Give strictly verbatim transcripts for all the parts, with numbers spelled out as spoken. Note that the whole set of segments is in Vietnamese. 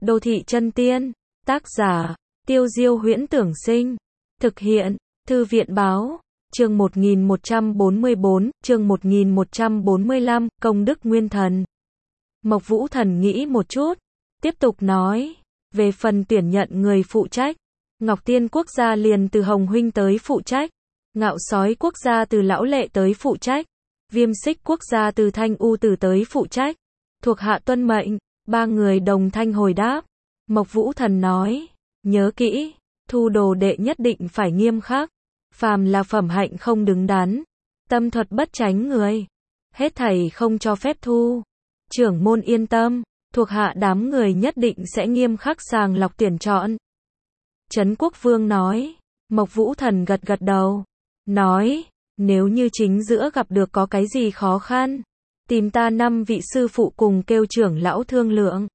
Đô thị chân tiên, tác giả, Tiêu Diêu Huyễn Tưởng Sinh, thực hiện, Thư viện Báo, chương một nghìn một trăm bốn mươi bốn, chương một nghìn một trăm bốn mươi lăm, Công đức Nguyên Thần. Mộc Vũ Thần nghĩ một chút, tiếp tục nói, về phần tuyển nhận người phụ trách, Ngọc Tiên Quốc gia liền từ Hồng Huynh tới phụ trách, Ngạo Sói Quốc gia từ Lão Lệ tới phụ trách, Viêm Xích Quốc gia từ Thanh U Tử tới phụ trách, thuộc hạ tuân mệnh. Ba người đồng thanh hồi đáp. Mộc Vũ Thần nói, nhớ kỹ, thu đồ đệ nhất định phải nghiêm khắc, phàm là phẩm hạnh không đứng đắn, tâm thuật bất tránh người, hết thảy không cho phép thu. Trưởng môn yên tâm, thuộc hạ đám người nhất định sẽ nghiêm khắc sàng lọc tuyển chọn. Trấn Quốc Vương nói. Mộc Vũ Thần gật gật đầu, nói, nếu như chính giữa gặp được có cái gì khó khăn, tìm ta năm vị sư phụ cùng kêu trưởng lão thương lượng.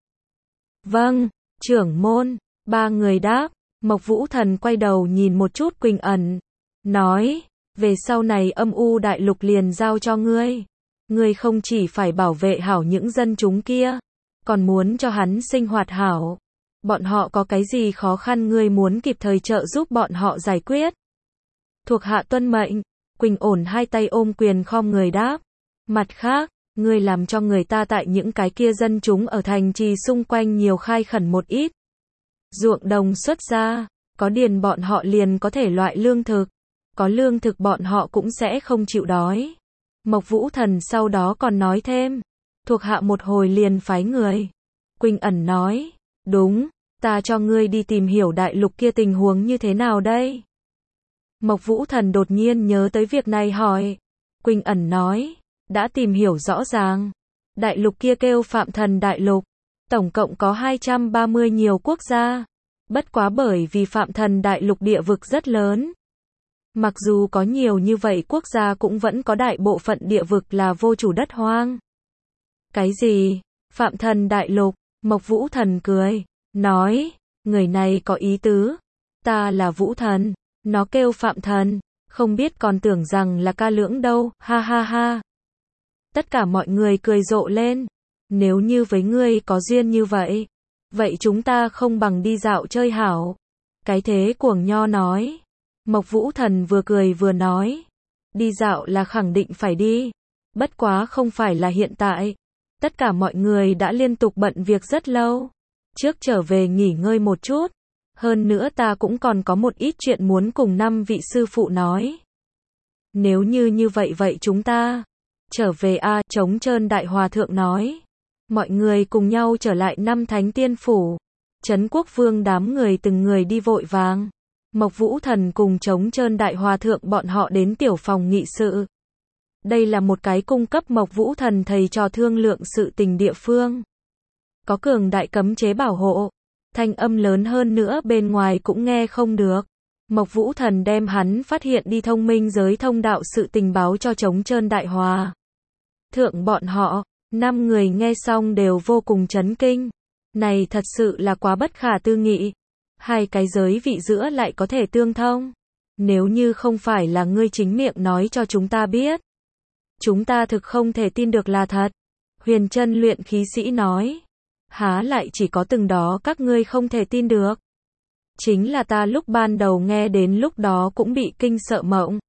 Vâng, trưởng môn, ba người đáp. Mộc Vũ Thần quay đầu nhìn một chút Quỳnh Ẩn, nói, về sau này âm u đại lục liền giao cho ngươi. Ngươi không chỉ phải bảo vệ hảo những dân chúng kia, còn muốn cho hắn sinh hoạt hảo. Bọn họ có cái gì khó khăn ngươi muốn kịp thời trợ giúp bọn họ giải quyết. Thuộc hạ tuân mệnh. Quỳnh Ổn hai tay ôm quyền khom người đáp. Mặt khác, ngươi làm cho người ta tại những cái kia dân chúng ở thành trì xung quanh nhiều khai khẩn một ít ruộng đồng xuất ra, có điền bọn họ liền có thể loại lương thực, có lương thực bọn họ cũng sẽ không chịu đói. Mộc Vũ Thần sau đó còn nói thêm, thuộc hạ một hồi liền phái người. Quỳnh Ẩn nói, đúng, ta cho ngươi đi tìm hiểu đại lục kia tình huống như thế nào đây. Mộc Vũ Thần đột nhiên nhớ tới việc này hỏi. Quỳnh Ẩn nói, đã tìm hiểu rõ ràng. Đại lục kia kêu Phạm Thần Đại Lục, tổng cộng có hai trăm ba mươi nhiều quốc gia. Bất quá bởi vì Phạm Thần Đại Lục địa vực rất lớn. Mặc dù có nhiều như vậy quốc gia cũng vẫn có đại bộ phận địa vực là vô chủ đất hoang. Cái gì? Phạm Thần Đại Lục? Mộc Vũ Thần cười, nói, người này có ý tứ. Ta là Vũ Thần, nó kêu Phạm Thần, không biết còn tưởng rằng là ca lưỡng đâu, ha ha ha. Tất cả mọi người cười rộ lên. Nếu như với ngươi có duyên như vậy, vậy chúng ta không bằng đi dạo chơi hảo. Cái thế cuồng nho nói. Mộc Vũ Thần vừa cười vừa nói, đi dạo là khẳng định phải đi, bất quá không phải là hiện tại. Tất cả mọi người đã liên tục bận việc rất lâu, trước trở về nghỉ ngơi một chút. Hơn nữa ta cũng còn có một ít chuyện muốn cùng năm vị sư phụ nói. Nếu như như vậy vậy chúng ta trở về a à, Trống Trơn Đại Hòa Thượng nói. Mọi người cùng nhau trở lại năm Thánh Tiên Phủ. Trấn Quốc Vương đám người từng người đi vội vàng. Mộc Vũ Thần cùng Trống Trơn Đại Hòa Thượng bọn họ đến tiểu phòng nghị sự. Đây là một cái cung cấp Mộc Vũ Thần thầy trò thương lượng sự tình địa phương. Có cường đại cấm chế bảo hộ. Thanh âm lớn hơn nữa bên ngoài cũng nghe không được. Mộc Vũ Thần đem hắn phát hiện đi thông minh giới thông đạo sự tình báo cho Trống Trơn Đại Hòa Thượng bọn họ. Năm người nghe xong đều vô cùng chấn kinh. Này thật sự là quá bất khả tư nghị. Hai cái giới vị giữa lại có thể tương thông. Nếu như không phải là ngươi chính miệng nói cho chúng ta biết, chúng ta thực không thể tin được là thật. Huyền Chân luyện khí sĩ nói. Há lại chỉ có từng đó các ngươi không thể tin được. Chính là ta lúc ban đầu nghe đến lúc đó cũng bị kinh sợ mộng.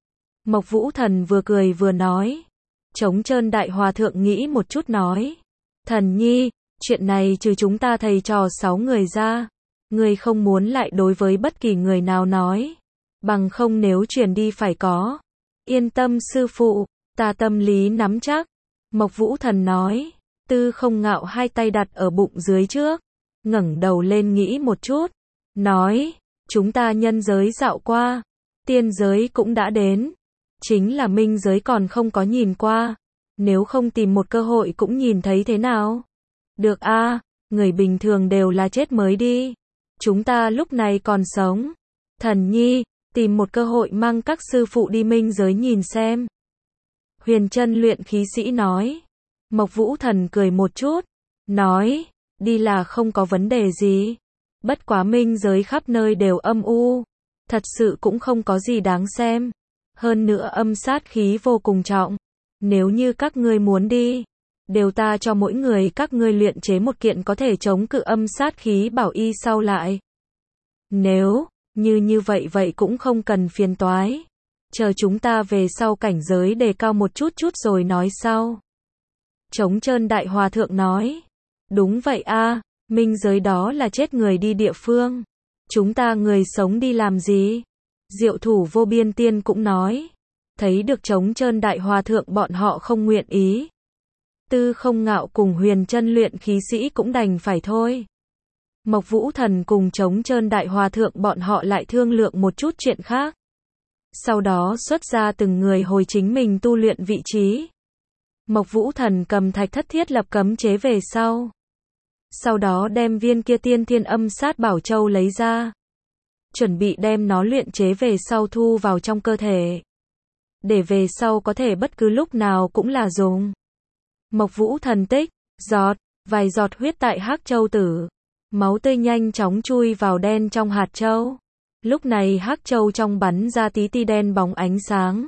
Mộc Vũ Thần vừa cười vừa nói. Trống Trơn Đại Hòa Thượng nghĩ một chút nói. Thần nhi, chuyện này trừ chúng ta thầy trò sáu người ra, ngươi không muốn lại đối với bất kỳ người nào nói. Bằng không nếu truyền đi phải có. Yên tâm sư phụ, ta tâm lý nắm chắc. Mộc Vũ Thần nói. Tư Không Ngạo hai tay đặt ở bụng dưới trước, ngẩng đầu lên nghĩ một chút, nói, chúng ta nhân giới dạo qua, tiên giới cũng đã đến, chính là minh giới còn không có nhìn qua, nếu không tìm một cơ hội cũng nhìn thấy thế nào. Được a, à, người bình thường đều là chết mới đi, chúng ta lúc này còn sống. Thần nhi, tìm một cơ hội mang các sư phụ đi minh giới nhìn xem. Huyền Chân luyện khí sĩ nói. Mộc Vũ Thần cười một chút, nói, đi là không có vấn đề gì. Bất quá minh giới khắp nơi đều âm u, thật sự cũng không có gì đáng xem. Hơn nữa âm sát khí vô cùng trọng. Nếu như các ngươi muốn đi, đều ta cho mỗi người các ngươi luyện chế một kiện có thể chống cự âm sát khí bảo y sau lại. Nếu như như vậy vậy cũng không cần phiền toái. Chờ chúng ta về sau cảnh giới đề cao một chút chút rồi nói sau. Trống Trơn Đại Hòa Thượng nói. Đúng vậy a, minh giới đó là chết người đi địa phương. Chúng ta người sống đi làm gì? Diệu Thủ Vô Biên Tiên cũng nói. Thấy được Trống Trơn Đại Hòa Thượng bọn họ không nguyện ý. Tư Không Ngạo cùng Huyền Chân luyện khí sĩ cũng đành phải thôi. Mộc Vũ Thần cùng Trống Trơn Đại Hòa Thượng bọn họ lại thương lượng một chút chuyện khác. Sau đó xuất ra từng người hồi chính mình tu luyện vị trí. Mộc Vũ Thần cầm thạch thất thiết lập cấm chế về sau. Sau đó đem viên kia tiên thiên âm sát bảo châu lấy ra. Chuẩn bị đem nó luyện chế về sau thu vào trong cơ thể. Để về sau có thể bất cứ lúc nào cũng là dùng. Mộc Vũ Thần tích, giọt, vài giọt huyết tại hắc châu tử. Máu tươi nhanh chóng chui vào đen trong hạt châu. Lúc này hắc châu trong bắn ra tí ti đen bóng ánh sáng.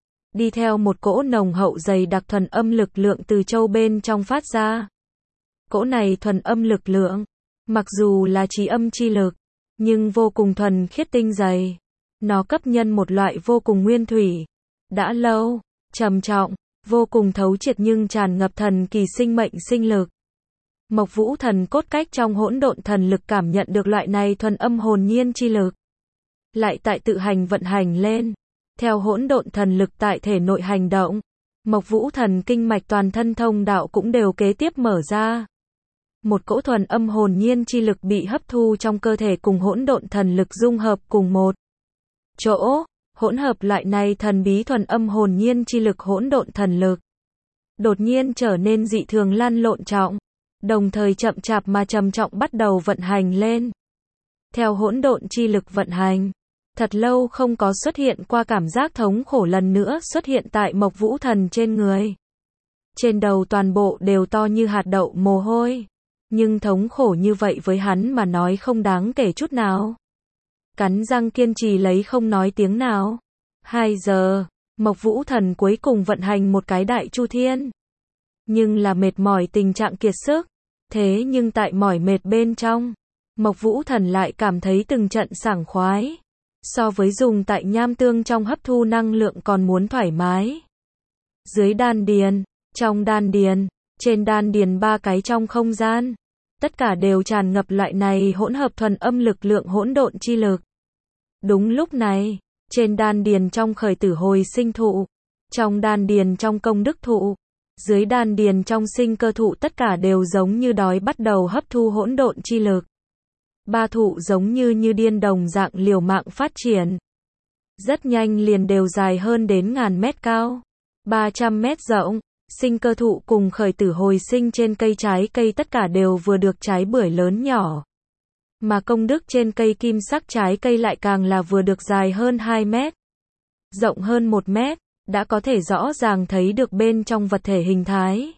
Đi theo một cỗ nồng hậu dày đặc thuần âm lực lượng từ châu bên trong phát ra. Cỗ này thuần âm lực lượng, mặc dù là trí âm chi lực, nhưng vô cùng thuần khiết tinh dày. Nó cấp nhân một loại vô cùng nguyên thủy, đã lâu, trầm trọng, vô cùng thấu triệt nhưng tràn ngập thần kỳ sinh mệnh sinh lực. Mộc Vũ Thần cốt cách trong hỗn độn thần lực cảm nhận được loại này thuần âm hồn nhiên chi lực. Lại tại tự hành vận hành lên. Theo hỗn độn thần lực tại thể nội hành động. Mộc Vũ Thần kinh mạch toàn thân thông đạo cũng đều kế tiếp mở ra. Một cỗ thuần âm hồn nhiên chi lực bị hấp thu trong cơ thể cùng hỗn độn thần lực dung hợp cùng một chỗ. Hỗn hợp loại này thần bí thuần âm hồn nhiên chi lực hỗn độn thần lực. Đột nhiên trở nên dị thường lăn lộn trọng. Đồng thời chậm chạp mà trầm trọng bắt đầu vận hành lên. Theo hỗn độn chi lực vận hành, thật lâu không có xuất hiện qua cảm giác thống khổ lần nữa xuất hiện tại Mộc Vũ Thần trên người. Trên đầu toàn bộ đều to như hạt đậu mồ hôi. Nhưng thống khổ như vậy với hắn mà nói không đáng kể chút nào. Cắn răng kiên trì lấy không nói tiếng nào. Hai giờ, Mộc Vũ Thần cuối cùng vận hành một cái đại chu thiên. Nhưng là mệt mỏi tình trạng kiệt sức. Thế nhưng tại mỏi mệt bên trong, Mộc Vũ Thần lại cảm thấy từng trận sảng khoái. So với dùng tại nham tương trong hấp thu năng lượng còn muốn thoải mái. Dưới đan điền, trong đan điền, trên đan điền ba cái trong không gian. Tất cả đều tràn ngập loại này hỗn hợp thuần âm lực lượng hỗn độn chi lực. Đúng lúc này, trên đan điền trong khởi tử hồi sinh thụ, trong đan điền trong công đức thụ, dưới đan điền trong sinh cơ thụ tất cả đều giống như đói bắt đầu hấp thu hỗn độn chi lực. Ba thụ giống như như điên đồng dạng liều mạng phát triển. Rất nhanh liền đều dài hơn đến ngàn mét cao, ba trăm mét rộng. Sinh cơ thụ cùng khởi tử hồi sinh trên cây trái cây tất cả đều vừa được trái bưởi lớn nhỏ. Mà công đức trên cây kim sắc trái cây lại càng là vừa được dài hơn hai mét, rộng hơn một mét, đã có thể rõ ràng thấy được bên trong vật thể hình thái.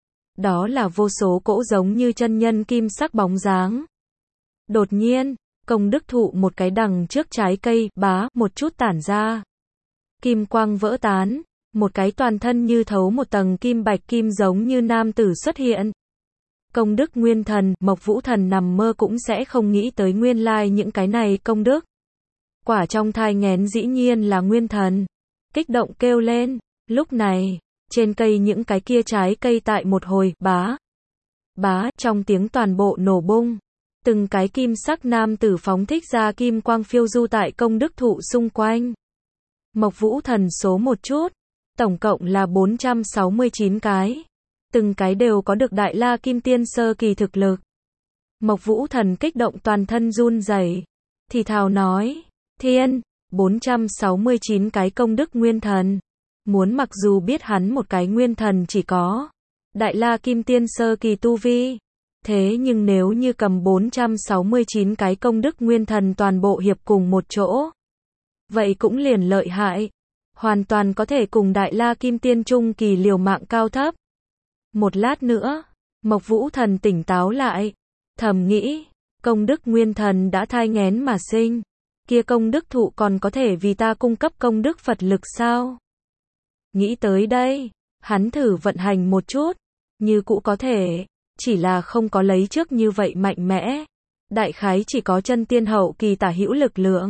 Đó là vô số cỗ giống như chân nhân kim sắc bóng dáng. Đột nhiên, công đức thụ một cái đằng trước trái cây, bá, một chút tản ra. Kim quang vỡ tán, một cái toàn thân như thấu một tầng kim bạch kim giống như nam tử xuất hiện. Công đức nguyên thần, Mộc Vũ Thần nằm mơ cũng sẽ không nghĩ tới nguyên lai những cái này công đức. Quả trong thai nghén dĩ nhiên là nguyên thần. Kích động kêu lên, lúc này, trên cây những cái kia trái cây tại một hồi, bá, bá, trong tiếng toàn bộ nổ bung. Từng cái kim sắc nam tử phóng thích ra kim quang phiêu du tại công đức thụ xung quanh. Mộc Vũ Thần số một chút, tổng cộng là bốn trăm sáu mươi chín cái. Từng cái đều có được đại la kim tiên sơ kỳ thực lực. Mộc Vũ Thần kích động toàn thân run rẩy, thì thào nói, thiên, bốn trăm sáu mươi chín cái công đức nguyên thần. Muốn mặc dù biết hắn một cái nguyên thần chỉ có đại la kim tiên sơ kỳ tu vi. Thế nhưng nếu như cầm bốn trăm sáu mươi chín cái công đức nguyên thần toàn bộ hiệp cùng một chỗ, vậy cũng liền lợi hại. Hoàn toàn có thể cùng đại la kim tiên trung kỳ liều mạng cao thấp. Một lát nữa, Mộc Vũ Thần tỉnh táo lại, thầm nghĩ, công đức nguyên thần đã thai nghén mà sinh, kia công đức thụ còn có thể vì ta cung cấp công đức Phật lực sao? Nghĩ tới đây, hắn thử vận hành một chút, như cũ có thể, chỉ là không có lấy trước như vậy mạnh mẽ. Đại khái chỉ có chân tiên hậu kỳ tả hữu lực lượng.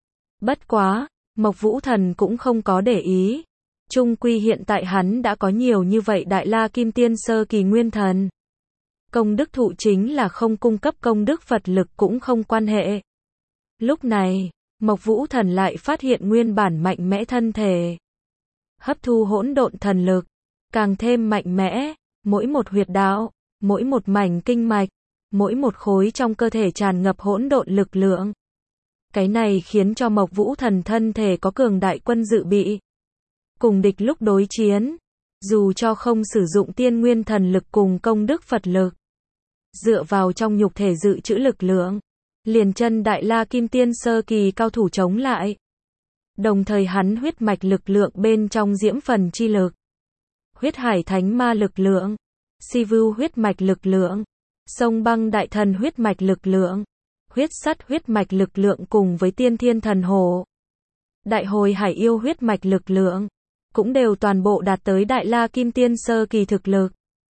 Bất quá, Mộc Vũ Thần cũng không có để ý. Chung quy hiện tại hắn đã có nhiều như vậy đại la kim tiên sơ kỳ nguyên thần. Công đức thụ chính là không cung cấp công đức Phật lực cũng không quan hệ. Lúc này, Mộc Vũ Thần lại phát hiện nguyên bản mạnh mẽ thân thể. Hấp thu hỗn độn thần lực, càng thêm mạnh mẽ, mỗi một huyệt đạo, mỗi một mảnh kinh mạch, mỗi một khối trong cơ thể tràn ngập hỗn độn lực lượng. Cái này khiến cho Mộc Vũ Thần thân thể có cường đại quân dự bị. Cùng địch lúc đối chiến, dù cho không sử dụng tiên nguyên thần lực cùng công đức Phật lực, dựa vào trong nhục thể dự trữ lực lượng, liền chân đại la kim tiên sơ kỳ cao thủ chống lại. Đồng thời hắn huyết mạch lực lượng bên trong diễm phần chi lực, huyết hải thánh ma lực lượng, si vưu huyết mạch lực lượng, sông băng đại thần huyết mạch lực lượng, huyết sắt huyết mạch lực lượng cùng với tiên thiên thần hổ, đại hồi hải yêu huyết mạch lực lượng, cũng đều toàn bộ đạt tới đại la kim tiên sơ kỳ thực lực.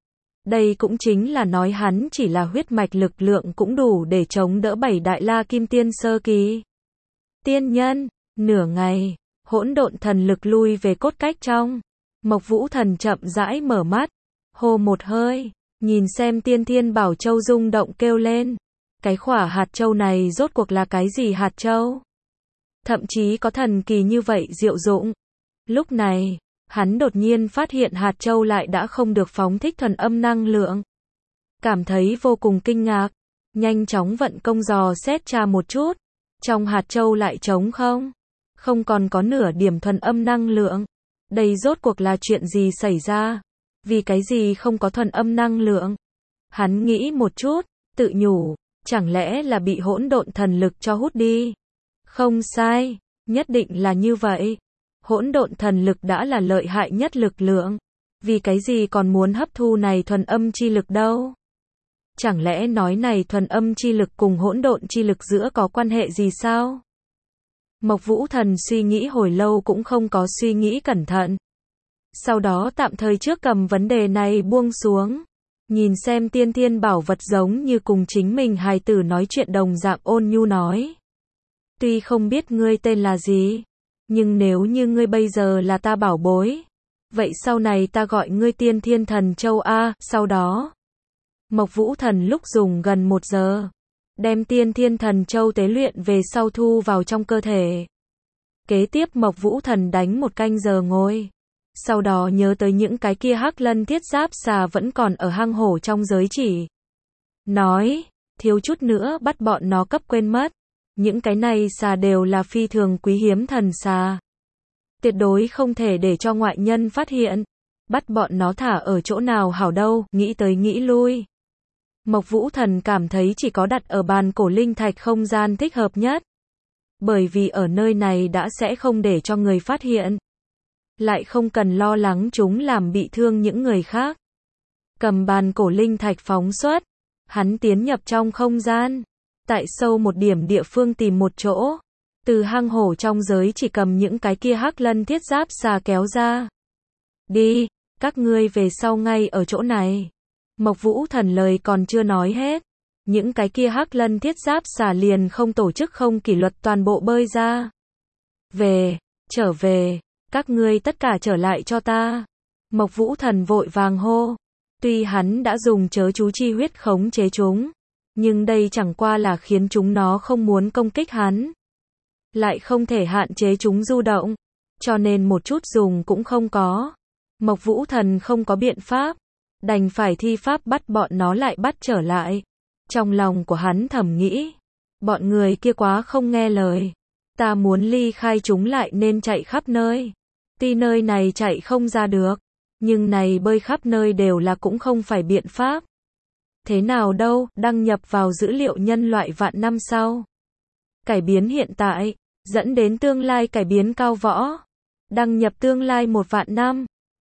Đây cũng chính là nói hắn chỉ là huyết mạch lực lượng cũng đủ để chống đỡ bảy đại la kim tiên sơ kỳ. Tiên nhân, nửa ngày, hỗn độn thần lực lui về cốt cách trong. Mộc Vũ Thần chậm rãi mở mắt, hô một hơi, nhìn xem tiên thiên bảo châu rung động kêu lên. Cái khỏa hạt châu này rốt cuộc là cái gì hạt châu? Thậm chí có thần kỳ như vậy diệu dụng. Lúc này, hắn đột nhiên phát hiện hạt châu lại đã không được phóng thích thuần âm năng lượng. Cảm thấy vô cùng kinh ngạc, nhanh chóng vận công dò xét tra một chút. Trong hạt châu lại trống không? Không còn có nửa điểm thuần âm năng lượng. Đây rốt cuộc là chuyện gì xảy ra? Vì cái gì không có thuần âm năng lượng? Hắn nghĩ một chút, tự nhủ, chẳng lẽ là bị hỗn độn thần lực cho hút đi? Không sai, nhất định là như vậy. Hỗn độn thần lực đã là lợi hại nhất lực lượng. Vì cái gì còn muốn hấp thu này thuần âm chi lực đâu? Chẳng lẽ nói này thuần âm chi lực cùng hỗn độn chi lực giữa có quan hệ gì sao? Mộc Vũ Thần suy nghĩ hồi lâu cũng không có suy nghĩ cẩn thận. Sau đó tạm thời trước cầm vấn đề này buông xuống. Nhìn xem tiên thiên bảo vật giống như cùng chính mình hài tử nói chuyện đồng dạng ôn nhu nói. Tuy không biết ngươi tên là gì, nhưng nếu như ngươi bây giờ là ta bảo bối, vậy sau này ta gọi ngươi tiên thiên thần châu A. Sau đó, Mộc Vũ Thần lúc dùng gần một giờ, đem tiên thiên thần châu tế luyện về sau thu vào trong cơ thể. Kế tiếp Mộc Vũ Thần đánh một canh giờ ngồi. Sau đó nhớ tới những cái kia hắc lân thiết giáp xà vẫn còn ở hang hổ trong giới chỉ. Nói, thiếu chút nữa bắt bọn nó cấp quên mất. Những cái này xà đều là phi thường quý hiếm thần xà. Tuyệt đối không thể để cho ngoại nhân phát hiện. Bắt bọn nó thả ở chỗ nào hảo đâu, nghĩ tới nghĩ lui. Mộc Vũ Thần cảm thấy chỉ có đặt ở bàn cổ linh thạch không gian thích hợp nhất. Bởi vì ở nơi này đã sẽ không để cho người phát hiện. Lại không cần lo lắng chúng làm bị thương những người khác. Cầm bàn cổ linh thạch phóng xuất. Hắn tiến nhập trong không gian. Tại sâu một điểm địa phương tìm một chỗ. Từ hang hổ trong giới chỉ cầm những cái kia hắc lân thiết giáp xà kéo ra. Đi, các ngươi về sau ngay ở chỗ này. Mộc Vũ Thần lời còn chưa nói hết. Những cái kia hắc lân thiết giáp xà liền không tổ chức không kỷ luật toàn bộ bơi ra. Về, trở về, các ngươi tất cả trở lại cho ta. Mộc Vũ Thần vội vàng hô. Tuy hắn đã dùng chớ chú chi huyết khống chế chúng, nhưng đây chẳng qua là khiến chúng nó không muốn công kích hắn. Lại không thể hạn chế chúng du động, cho nên một chút dùng cũng không có. Mộc Vũ Thần không có biện pháp, đành phải thi pháp bắt bọn nó lại bắt trở lại. Trong lòng của hắn thầm nghĩ, bọn người kia quá không nghe lời. Ta muốn ly khai chúng lại nên chạy khắp nơi. Tuy nơi này chạy không ra được, nhưng này bơi khắp nơi đều là cũng không phải biện pháp. Thế nào đâu, đăng nhập vào dữ liệu nhân loại vạn năm sau. Cải biến hiện tại, dẫn đến tương lai cải biến cao võ. Đăng nhập tương lai một vạn năm.